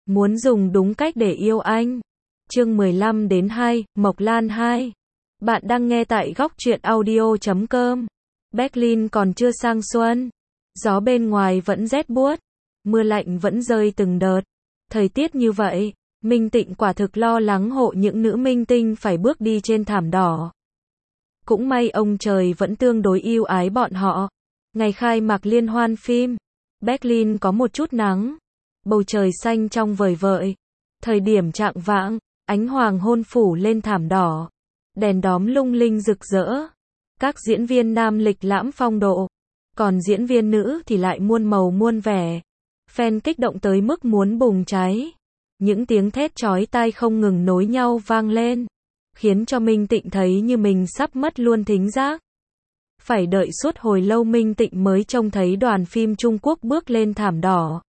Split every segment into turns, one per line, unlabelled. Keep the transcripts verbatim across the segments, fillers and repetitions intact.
Muốn dùng đúng cách để yêu anh. Chương mười lăm đến hai, Mộc Lan hai. Bạn đang nghe tại góc truyện audio chấm com. Berlin còn chưa sang xuân. Gió bên ngoài vẫn rét buốt. Mưa lạnh vẫn rơi từng đợt. Thời tiết như vậy, Minh Tịnh quả thực lo lắng hộ những nữ minh tinh phải bước đi trên thảm đỏ. Cũng may ông trời vẫn tương đối yêu ái bọn họ. Ngày khai mạc liên hoan phim, Berlin có một chút nắng. Bầu trời xanh trong vời vợi. Thời điểm chạng vạng, ánh hoàng hôn phủ lên thảm đỏ. Đèn đóm lung linh rực rỡ. Các diễn viên nam lịch lãm phong độ. Còn diễn viên nữ thì lại muôn màu muôn vẻ. Fan kích động tới mức muốn bùng cháy. Những tiếng thét chói tai không ngừng nối nhau vang lên. Khiến cho Minh Tịnh thấy như mình sắp mất luôn thính giác. Phải đợi suốt hồi lâu Minh Tịnh mới trông thấy đoàn phim Trung Quốc bước lên thảm đỏ.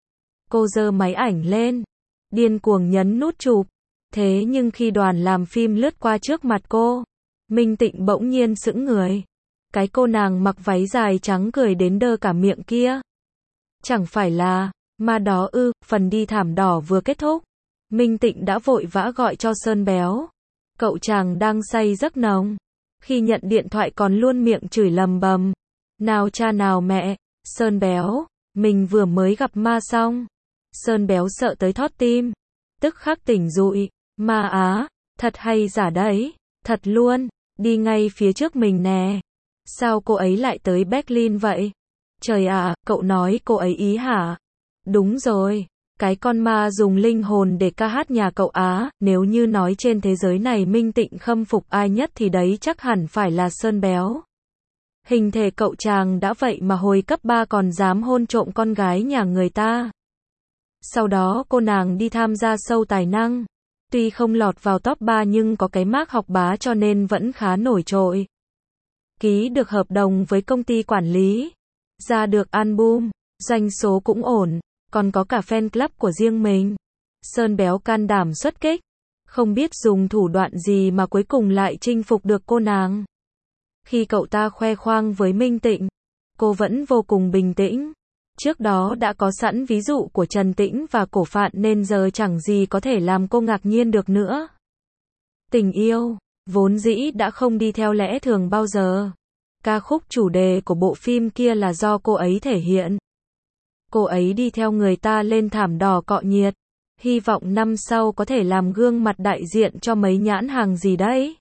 Cô giơ máy ảnh lên, điên cuồng nhấn nút chụp. Thế nhưng khi đoàn làm phim lướt qua trước mặt cô, Minh Tịnh bỗng nhiên sững người. Cái cô nàng mặc váy dài trắng cười đến đơ cả miệng kia. Chẳng phải là, mà đó ư, phần đi thảm đỏ vừa kết thúc. Minh Tịnh đã vội vã gọi cho Sơn Béo. Cậu chàng đang say giấc nồng. Khi nhận điện thoại còn luôn miệng chửi lầm bầm. Nào cha nào mẹ, Sơn Béo, mình vừa mới gặp ma xong. Sơn Béo sợ tới thót tim. Tức khắc tỉnh dụi. Ma á, thật hay giả đấy, thật luôn, đi ngay phía trước mình nè. Sao cô ấy lại tới Berlin vậy? Trời ạ, à, cậu nói cô ấy ý hả? Đúng rồi, cái con ma dùng linh hồn để ca hát nhà cậu á. Nếu như nói trên thế giới này Minh Tịnh khâm phục ai nhất thì đấy chắc hẳn phải là Sơn Béo. Hình thể cậu chàng đã vậy mà hồi cấp ba còn dám hôn trộm con gái nhà người ta. Sau đó cô nàng đi tham gia show tài năng. Tuy không lọt vào top ba nhưng có cái mác học bá cho nên vẫn khá nổi trội. Ký được hợp đồng với công ty quản lý. Ra được album, doanh số cũng ổn, còn có cả fan club của riêng mình. Sơn Béo can đảm xuất kích. Không biết dùng thủ đoạn gì mà cuối cùng lại chinh phục được cô nàng. Khi cậu ta khoe khoang với Minh Tịnh, cô vẫn vô cùng bình tĩnh. Trước đó đã có sẵn ví dụ của Trần Tĩnh và Cổ Phạn nên giờ chẳng gì có thể làm cô ngạc nhiên được nữa. Tình yêu, vốn dĩ đã không đi theo lẽ thường bao giờ. Ca khúc chủ đề của bộ phim kia là do cô ấy thể hiện. Cô ấy đi theo người ta lên thảm đỏ cọ nhiệt. Hy vọng năm sau có thể làm gương mặt đại diện cho mấy nhãn hàng gì đấy.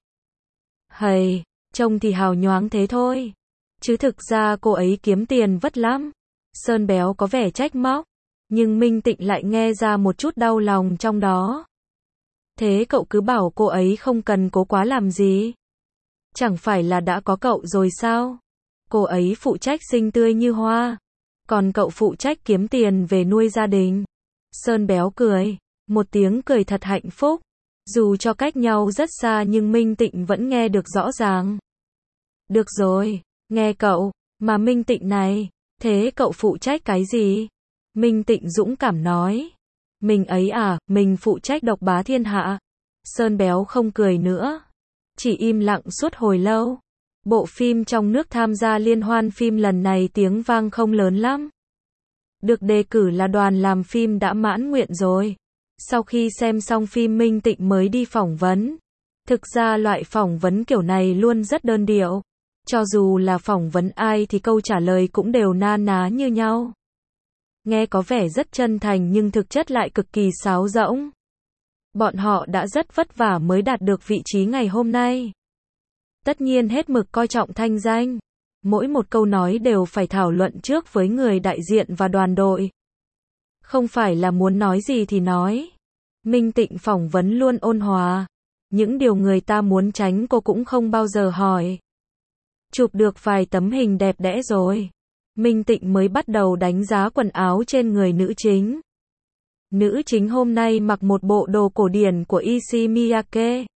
Hầy, trông thì hào nhoáng thế thôi. Chứ thực ra cô ấy kiếm tiền vất lắm. Sơn Béo có vẻ trách móc, nhưng Minh Tịnh lại nghe ra một chút đau lòng trong đó. Thế cậu cứ bảo cô ấy không cần cố quá làm gì. Chẳng phải là đã có cậu rồi sao? Cô ấy phụ trách xinh tươi như hoa, còn cậu phụ trách kiếm tiền về nuôi gia đình. Sơn Béo cười, một tiếng cười thật hạnh phúc. Dù cho cách nhau rất xa nhưng Minh Tịnh vẫn nghe được rõ ràng. Được rồi, nghe cậu, mà Minh Tịnh này. Thế cậu phụ trách cái gì? Minh Tịnh dũng cảm nói. Mình ấy à, mình phụ trách độc bá thiên hạ. Sơn Béo không cười nữa. Chỉ im lặng suốt hồi lâu. Bộ phim trong nước tham gia liên hoan phim lần này tiếng vang không lớn lắm. Được đề cử là đoàn làm phim đã mãn nguyện rồi. Sau khi xem xong phim Minh Tịnh mới đi phỏng vấn. Thực ra loại phỏng vấn kiểu này luôn rất đơn điệu. Cho dù là phỏng vấn ai thì câu trả lời cũng đều na ná như nhau. Nghe có vẻ rất chân thành nhưng thực chất lại cực kỳ sáo rỗng. Bọn họ đã rất vất vả mới đạt được vị trí ngày hôm nay. Tất nhiên hết mực coi trọng thanh danh. Mỗi một câu nói đều phải thảo luận trước với người đại diện và đoàn đội. Không phải là muốn nói gì thì nói. Minh Tịnh phỏng vấn luôn ôn hòa. Những điều người ta muốn tránh cô cũng không bao giờ hỏi. Chụp được vài tấm hình đẹp đẽ rồi. Minh Tịnh mới bắt đầu đánh giá quần áo trên người nữ chính. Nữ chính hôm nay mặc một bộ đồ cổ điển của Issey Miyake.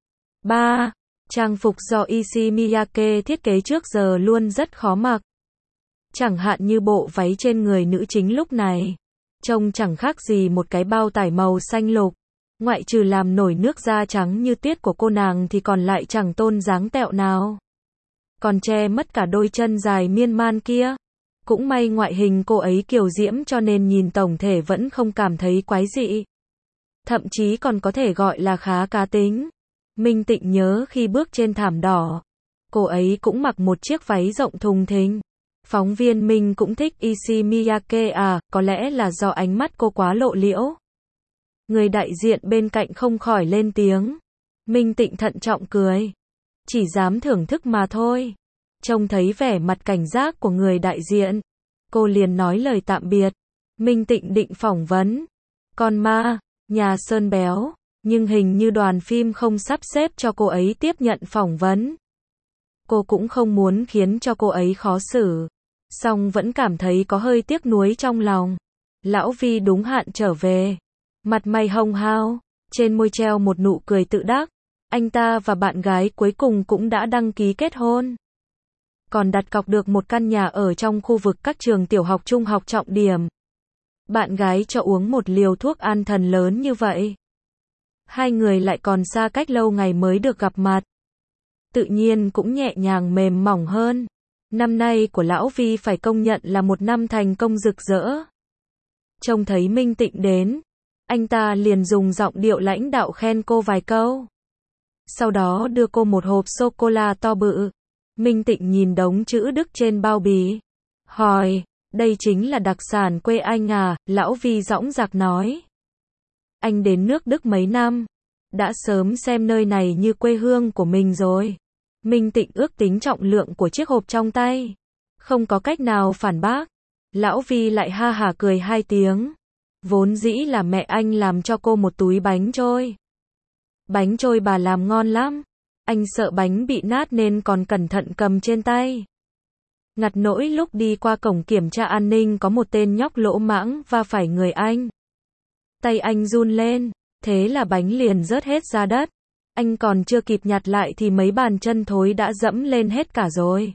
ba. Trang phục do Issey Miyake thiết kế trước giờ luôn rất khó mặc. Chẳng hạn như bộ váy trên người nữ chính lúc này. Trông chẳng khác gì một cái bao tải màu xanh lục. Ngoại trừ làm nổi nước da trắng như tuyết của cô nàng thì còn lại chẳng tôn dáng tẹo nào. Còn che mất cả đôi chân dài miên man kia. Cũng may ngoại hình cô ấy kiều diễm cho nên nhìn tổng thể vẫn không cảm thấy quái dị. Thậm chí còn có thể gọi là khá cá tính. Minh Tịnh nhớ khi bước trên thảm đỏ, cô ấy cũng mặc một chiếc váy rộng thùng thình. Phóng viên Minh cũng thích Issey Miyake à, có lẽ là do ánh mắt cô quá lộ liễu. Người đại diện bên cạnh không khỏi lên tiếng. Minh Tịnh thận trọng cười. Chỉ dám thưởng thức mà thôi. Trông thấy vẻ mặt cảnh giác của người đại diện, cô liền nói lời tạm biệt. Minh Tịnh định phỏng vấn Con ma, Nhà Sơn Béo, nhưng hình như đoàn phim không sắp xếp cho cô ấy tiếp nhận phỏng vấn. Cô cũng không muốn khiến cho cô ấy khó xử, song vẫn cảm thấy có hơi tiếc nuối trong lòng. Lão Vi đúng hạn trở về, mặt mày hồng hao, trên môi treo một nụ cười tự đắc. Anh ta và bạn gái cuối cùng cũng đã đăng ký kết hôn. Còn đặt cọc được một căn nhà ở trong khu vực các trường tiểu học trung học trọng điểm. Bạn gái cho uống một liều thuốc an thần lớn như vậy. Hai người lại còn xa cách lâu ngày mới được gặp mặt. Tự nhiên cũng nhẹ nhàng mềm mỏng hơn. Năm nay của Lão Vi phải công nhận là một năm thành công rực rỡ. Trông thấy Minh Tịnh đến, anh ta liền dùng giọng điệu lãnh đạo khen cô vài câu. Sau đó đưa cô một hộp sô-cô-la to bự. Minh Tịnh nhìn đống chữ Đức trên bao bì. Hỏi, đây chính là đặc sản quê anh à? Lão Vi dõng dạc nói. Anh đến nước Đức mấy năm, đã sớm xem nơi này như quê hương của mình rồi. Minh Tịnh ước tính trọng lượng của chiếc hộp trong tay. Không có cách nào phản bác. Lão Vi lại ha hả cười hai tiếng. Vốn dĩ là mẹ anh làm cho cô một túi bánh trôi. Bánh trôi bà làm ngon lắm. Anh sợ bánh bị nát nên còn cẩn thận cầm trên tay. Ngặt nỗi lúc đi qua cổng kiểm tra an ninh có một tên nhóc lỗ mãng va phải người anh. Tay anh run lên, thế là bánh liền rớt hết ra đất. Anh còn chưa kịp nhặt lại thì mấy bàn chân thối đã dẫm lên hết cả rồi.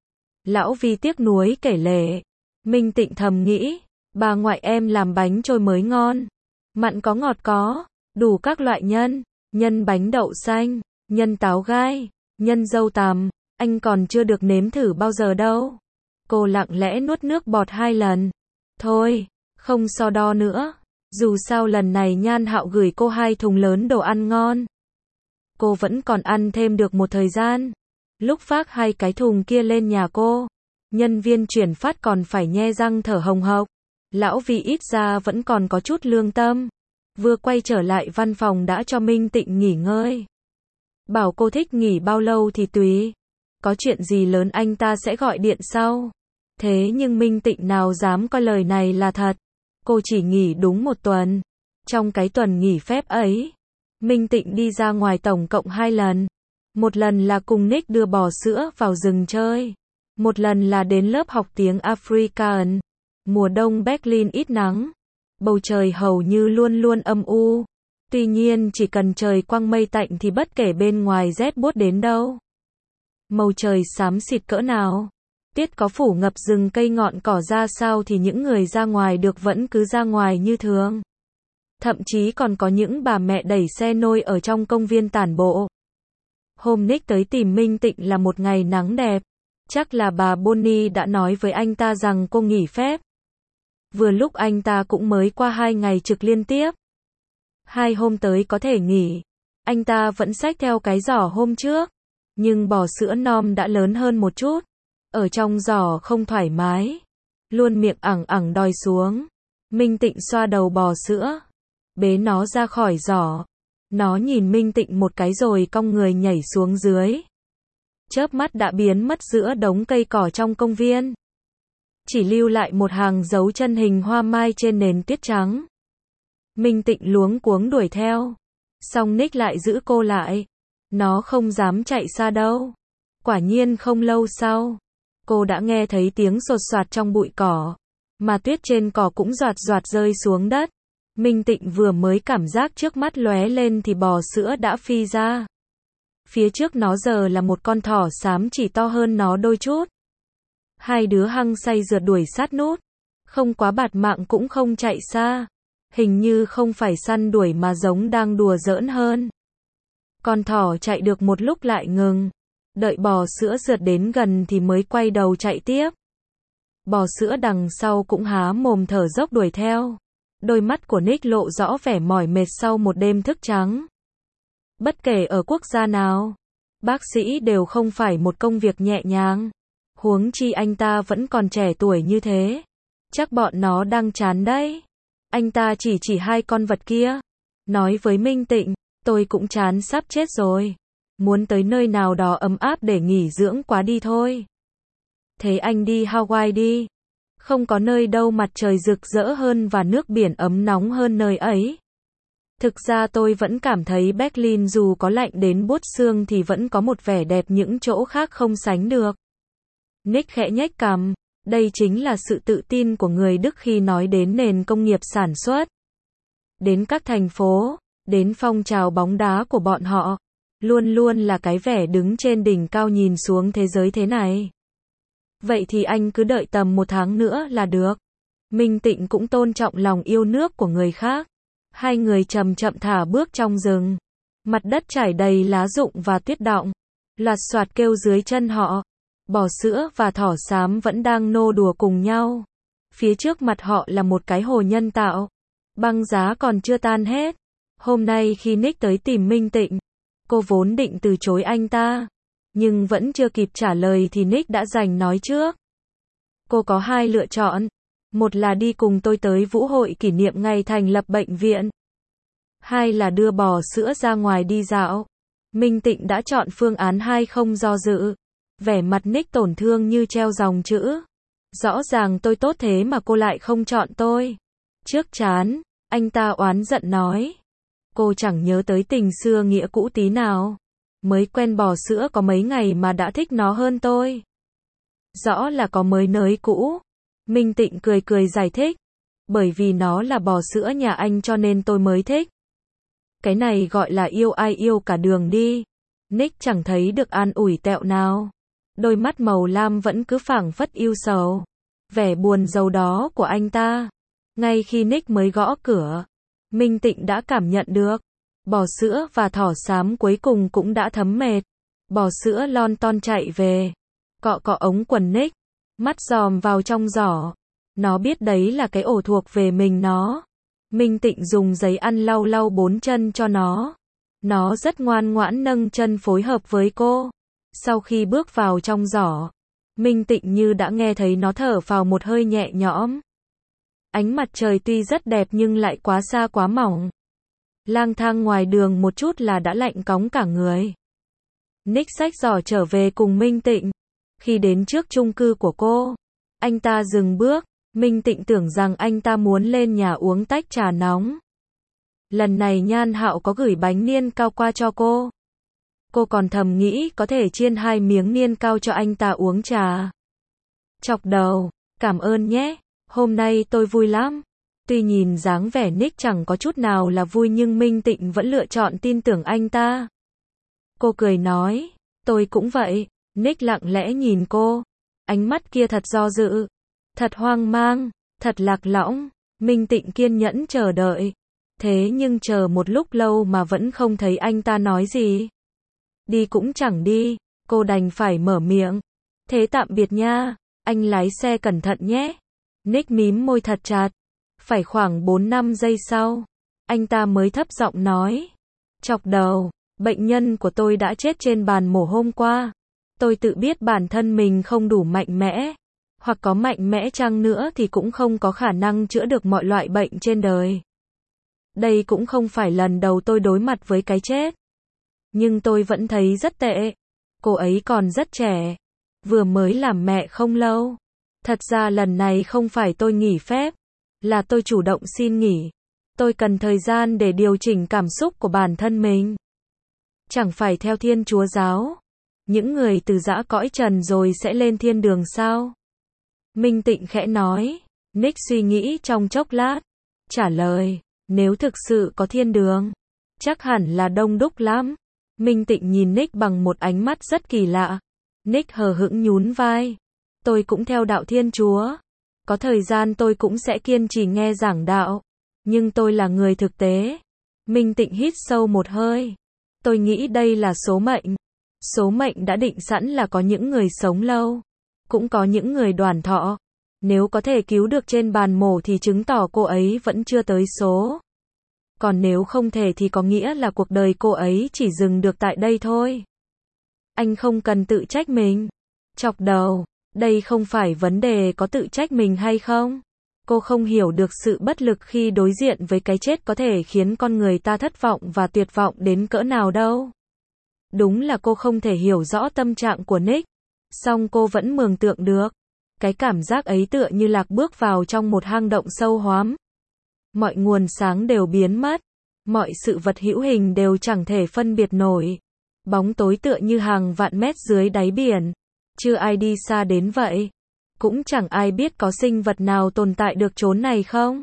Lão Vi tiếc nuối kể lể. Minh Tịnh thầm nghĩ, bà ngoại em làm bánh trôi mới ngon. Mặn có ngọt có, đủ các loại nhân, nhân bánh đậu xanh, nhân táo gai, nhân dâu tằm, anh còn chưa được nếm thử bao giờ đâu. Cô lặng lẽ nuốt nước bọt hai lần. Thôi, không so đo nữa. Dù sao lần này Nhan Hạo gửi cô hai thùng lớn đồ ăn ngon. Cô vẫn còn ăn thêm được một thời gian. Lúc vác hai cái thùng kia lên nhà cô, nhân viên chuyển phát còn phải nhe răng thở hồng hộc. Lão Vi ít ra vẫn còn có chút lương tâm. Vừa quay trở lại văn phòng đã cho Minh Tịnh nghỉ ngơi. Bảo cô thích nghỉ bao lâu thì tùy. Có chuyện gì lớn anh ta sẽ gọi điện sau. Thế nhưng Minh Tịnh nào dám coi lời này là thật. Cô chỉ nghỉ đúng một tuần. Trong cái tuần nghỉ phép ấy, Minh Tịnh đi ra ngoài tổng cộng hai lần. Một lần là cùng Nick đưa bò sữa vào rừng chơi. Một lần là đến lớp học tiếng Afrikaan. Mùa đông Berlin ít nắng. Bầu trời hầu như luôn luôn âm u. Tuy nhiên chỉ cần trời quang mây tạnh thì bất kể bên ngoài rét buốt đến đâu. Màu trời xám xịt cỡ nào. Tiết có phủ ngập rừng cây ngọn cỏ ra sao thì những người ra ngoài được vẫn cứ ra ngoài như thường. Thậm chí còn có những bà mẹ đẩy xe nôi ở trong công viên tản bộ. Hôm Nick tới tìm Minh Tịnh là một ngày nắng đẹp. Chắc là bà Bonnie đã nói với anh ta rằng cô nghỉ phép. Vừa lúc anh ta cũng mới qua hai ngày trực liên tiếp. Hai hôm tới có thể nghỉ. Anh ta vẫn xách theo cái giỏ hôm trước. Nhưng bò sữa non đã lớn hơn một chút. Ở trong giỏ không thoải mái. Luôn miệng ẳng ẳng đòi xuống. Minh Tịnh xoa đầu bò sữa. Bế nó ra khỏi giỏ. Nó nhìn Minh Tịnh một cái rồi cong người nhảy xuống dưới. Chớp mắt đã biến mất giữa đống cây cỏ trong công viên. Chỉ lưu lại một hàng dấu chân hình hoa mai trên nền tuyết trắng. Minh Tịnh luống cuống đuổi theo. Song Nick lại giữ cô lại. Nó không dám chạy xa đâu. Quả nhiên không lâu sau, cô đã nghe thấy tiếng sột soạt trong bụi cỏ. Mà tuyết trên cỏ cũng doạt doạt rơi xuống đất. Minh Tịnh vừa mới cảm giác trước mắt lóe lên thì bò sữa đã phi ra. Phía trước nó giờ là một con thỏ xám chỉ to hơn nó đôi chút. Hai đứa hăng say rượt đuổi sát nút. Không quá bạt mạng cũng không chạy xa. Hình như không phải săn đuổi mà giống đang đùa giỡn hơn. Con thỏ chạy được một lúc lại ngừng. Đợi bò sữa rượt đến gần thì mới quay đầu chạy tiếp. Bò sữa đằng sau cũng há mồm thở dốc đuổi theo. Đôi mắt của Nick lộ rõ vẻ mỏi mệt sau một đêm thức trắng. Bất kể ở quốc gia nào, bác sĩ đều không phải một công việc nhẹ nhàng. Huống chi anh ta vẫn còn trẻ tuổi như thế. Chắc bọn nó đang chán đấy. Anh ta chỉ chỉ hai con vật kia. Nói với Minh Tịnh, tôi cũng chán sắp chết rồi. Muốn tới nơi nào đó ấm áp để nghỉ dưỡng quá đi thôi. Thế anh đi Hawaii đi. Không có nơi đâu mặt trời rực rỡ hơn và nước biển ấm nóng hơn nơi ấy. Thực ra tôi vẫn cảm thấy Berlin dù có lạnh đến buốt xương thì vẫn có một vẻ đẹp những chỗ khác không sánh được. Nick khẽ nhếch cằm. Đây chính là sự tự tin của người Đức khi nói đến nền công nghiệp sản xuất. Đến các thành phố, đến phong trào bóng đá của bọn họ, luôn luôn là cái vẻ đứng trên đỉnh cao nhìn xuống thế giới thế này. Vậy thì anh cứ đợi tầm một tháng nữa là được. Minh Tịnh cũng tôn trọng lòng yêu nước của người khác. Hai người chậm chậm thả bước trong rừng. Mặt đất trải đầy lá rụng và tuyết đọng. Loạt soạt kêu dưới chân họ. Bò sữa và thỏ xám vẫn đang nô đùa cùng nhau. Phía trước mặt họ là một cái hồ nhân tạo. Băng giá còn chưa tan hết. Hôm nay khi Nick tới tìm Minh Tịnh, cô vốn định từ chối anh ta. Nhưng vẫn chưa kịp trả lời thì Nick đã giành nói trước. Cô có hai lựa chọn. Một là đi cùng tôi tới vũ hội kỷ niệm ngày thành lập bệnh viện. Hai là đưa bò sữa ra ngoài đi dạo. Minh Tịnh đã chọn phương án hai không do dự. Vẻ mặt Nick tổn thương như treo dòng chữ. Rõ ràng tôi tốt thế mà cô lại không chọn tôi. Trước chán, anh ta oán giận nói. Cô chẳng nhớ tới tình xưa nghĩa cũ tí nào. Mới quen bò sữa có mấy ngày mà đã thích nó hơn tôi. Rõ là có mới nới cũ. Minh Tịnh cười cười giải thích. Bởi vì nó là bò sữa nhà anh cho nên tôi mới thích. Cái này gọi là yêu ai yêu cả đường đi. Nick chẳng thấy được an ủi tẹo nào. Đôi mắt màu lam vẫn cứ phảng phất yêu sầu. Vẻ buồn rầu đó của anh ta. Ngay khi Nick mới gõ cửa, Minh Tịnh đã cảm nhận được. Bò sữa và thỏ xám cuối cùng cũng đã thấm mệt. Bò sữa lon ton chạy về. Cọ cọ ống quần Nick. Mắt dòm vào trong giỏ. Nó biết đấy là cái ổ thuộc về mình nó. Minh Tịnh dùng giấy ăn lau lau bốn chân cho nó. Nó rất ngoan ngoãn nâng chân phối hợp với cô. Sau khi bước vào trong giỏ, Minh Tịnh như đã nghe thấy nó thở phào một hơi nhẹ nhõm. Ánh mặt trời tuy rất đẹp nhưng lại quá xa quá mỏng. Lang thang ngoài đường một chút là đã lạnh cóng cả người. Nick xách giỏ trở về cùng Minh Tịnh. Khi đến trước chung cư của cô, anh ta dừng bước. Minh Tịnh tưởng rằng anh ta muốn lên nhà uống tách trà nóng. Lần này Nhan Hạo có gửi bánh niên cao qua cho cô. Cô còn thầm nghĩ có thể chiên hai miếng niên cao cho anh ta uống trà. Chọc đầu, cảm ơn nhé, hôm nay tôi vui lắm. Tuy nhìn dáng vẻ Nick chẳng có chút nào là vui nhưng Minh Tịnh vẫn lựa chọn tin tưởng anh ta. Cô cười nói, tôi cũng vậy. Nick lặng lẽ nhìn cô. Ánh mắt kia thật do dự, thật hoang mang, thật lạc lõng. Minh Tịnh kiên nhẫn chờ đợi. Thế nhưng chờ một lúc lâu mà vẫn không thấy anh ta nói gì. Đi cũng chẳng đi, cô đành phải mở miệng. Thế tạm biệt nha, anh lái xe cẩn thận nhé. Nick mím môi thật chặt. Phải khoảng bốn năm giây sau, anh ta mới thấp giọng nói. Chọc đầu, bệnh nhân của tôi đã chết trên bàn mổ hôm qua. Tôi tự biết bản thân mình không đủ mạnh mẽ. Hoặc có mạnh mẽ chăng nữa thì cũng không có khả năng chữa được mọi loại bệnh trên đời. Đây cũng không phải lần đầu tôi đối mặt với cái chết. Nhưng tôi vẫn thấy rất tệ. Cô ấy còn rất trẻ. Vừa mới làm mẹ không lâu. Thật ra lần này không phải tôi nghỉ phép. Là tôi chủ động xin nghỉ. Tôi cần thời gian để điều chỉnh cảm xúc của bản thân mình. Chẳng phải theo Thiên Chúa giáo. Những người từ giã cõi trần rồi sẽ lên thiên đường sao? Minh Tịnh khẽ nói. Nick suy nghĩ trong chốc lát. Trả lời. Nếu thực sự có thiên đường, chắc hẳn là đông đúc lắm. Minh Tịnh nhìn Nick bằng một ánh mắt rất kỳ lạ. Nick hờ hững nhún vai. Tôi cũng theo đạo Thiên Chúa. Có thời gian tôi cũng sẽ kiên trì nghe giảng đạo. Nhưng tôi là người thực tế. Minh Tịnh hít sâu một hơi. Tôi nghĩ đây là số mệnh. Số mệnh đã định sẵn là có những người sống lâu. Cũng có những người đoàn thọ. Nếu có thể cứu được trên bàn mổ thì chứng tỏ cô ấy vẫn chưa tới số. Còn nếu không thể thì có nghĩa là cuộc đời cô ấy chỉ dừng được tại đây thôi. Anh không cần tự trách mình. Chọc đầu, đây không phải vấn đề có tự trách mình hay không. Cô không hiểu được sự bất lực khi đối diện với cái chết có thể khiến con người ta thất vọng và tuyệt vọng đến cỡ nào đâu. Đúng là cô không thể hiểu rõ tâm trạng của Nick, song cô vẫn mường tượng được. Cái cảm giác ấy tựa như lạc bước vào trong một hang động sâu hoắm. Mọi nguồn sáng đều biến mất, mọi sự vật hữu hình đều chẳng thể phân biệt nổi. Bóng tối tựa như hàng vạn mét dưới đáy biển, chưa ai đi xa đến vậy. Cũng chẳng ai biết có sinh vật nào tồn tại được chốn này không.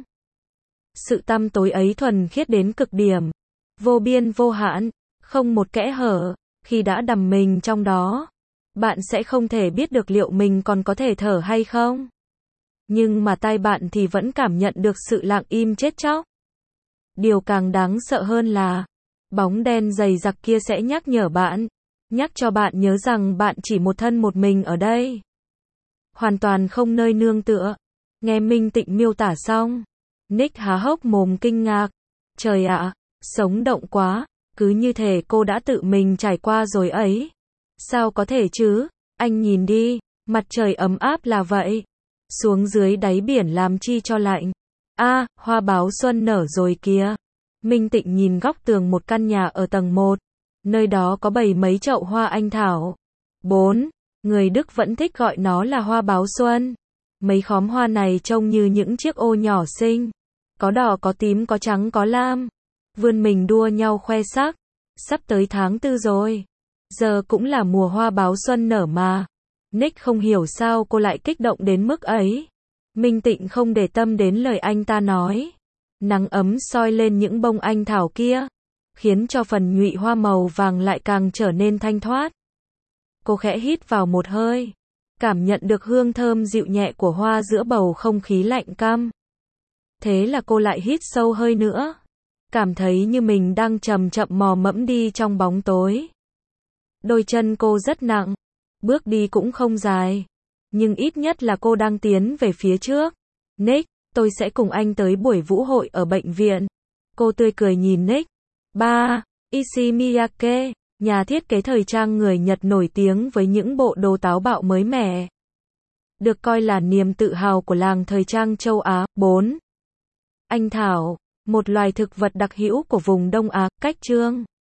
Sự tăm tối ấy thuần khiết đến cực điểm, vô biên vô hạn, không một kẽ hở. Khi đã đắm mình trong đó, bạn sẽ không thể biết được liệu mình còn có thể thở hay không. Nhưng mà tai bạn thì vẫn cảm nhận được sự lặng im chết chóc. Điều càng đáng sợ hơn là, bóng đen dày đặc kia sẽ nhắc nhở bạn, nhắc cho bạn nhớ rằng bạn chỉ một thân một mình ở đây. Hoàn toàn không nơi nương tựa. Nghe Minh Tịnh miêu tả xong, Nick há hốc mồm kinh ngạc. Trời ạ, sống động quá, cứ như thể cô đã tự mình trải qua rồi ấy. Sao có thể chứ, anh nhìn đi, mặt trời ấm áp là vậy. Xuống dưới đáy biển làm chi cho lạnh. A, à, hoa báo xuân nở rồi kìa. Minh Tịnh nhìn góc tường một căn nhà ở tầng một. Nơi đó có bày mấy chậu hoa anh thảo. bốn. Người Đức vẫn thích gọi nó là hoa báo xuân. Mấy khóm hoa này trông như những chiếc ô nhỏ xinh. Có đỏ có tím có trắng có lam. Vươn mình đua nhau khoe sắc. Sắp tới tháng tư rồi. Giờ cũng là mùa hoa báo xuân nở mà. Nick không hiểu sao cô lại kích động đến mức ấy. Minh Tịnh không để tâm đến lời anh ta nói. Nắng ấm soi lên những bông anh thảo kia, khiến cho phần nhụy hoa màu vàng lại càng trở nên thanh thoát. Cô khẽ hít vào một hơi, cảm nhận được hương thơm dịu nhẹ của hoa giữa bầu không khí lạnh căm. Thế là cô lại hít sâu hơi nữa, cảm thấy như mình đang chậm chậm mò mẫm đi trong bóng tối. Đôi chân cô rất nặng, bước đi cũng không dài, nhưng ít nhất là cô đang tiến về phía trước. Nick, tôi sẽ cùng anh tới buổi vũ hội ở bệnh viện. Cô tươi cười nhìn Nick. ba. Issey Miyake, nhà thiết kế thời trang người Nhật nổi tiếng với những bộ đồ táo bạo mới mẻ. Được coi là niềm tự hào của làng thời trang châu Á. bốn. Anh thảo, một loài thực vật đặc hữu của vùng Đông Á, cách chương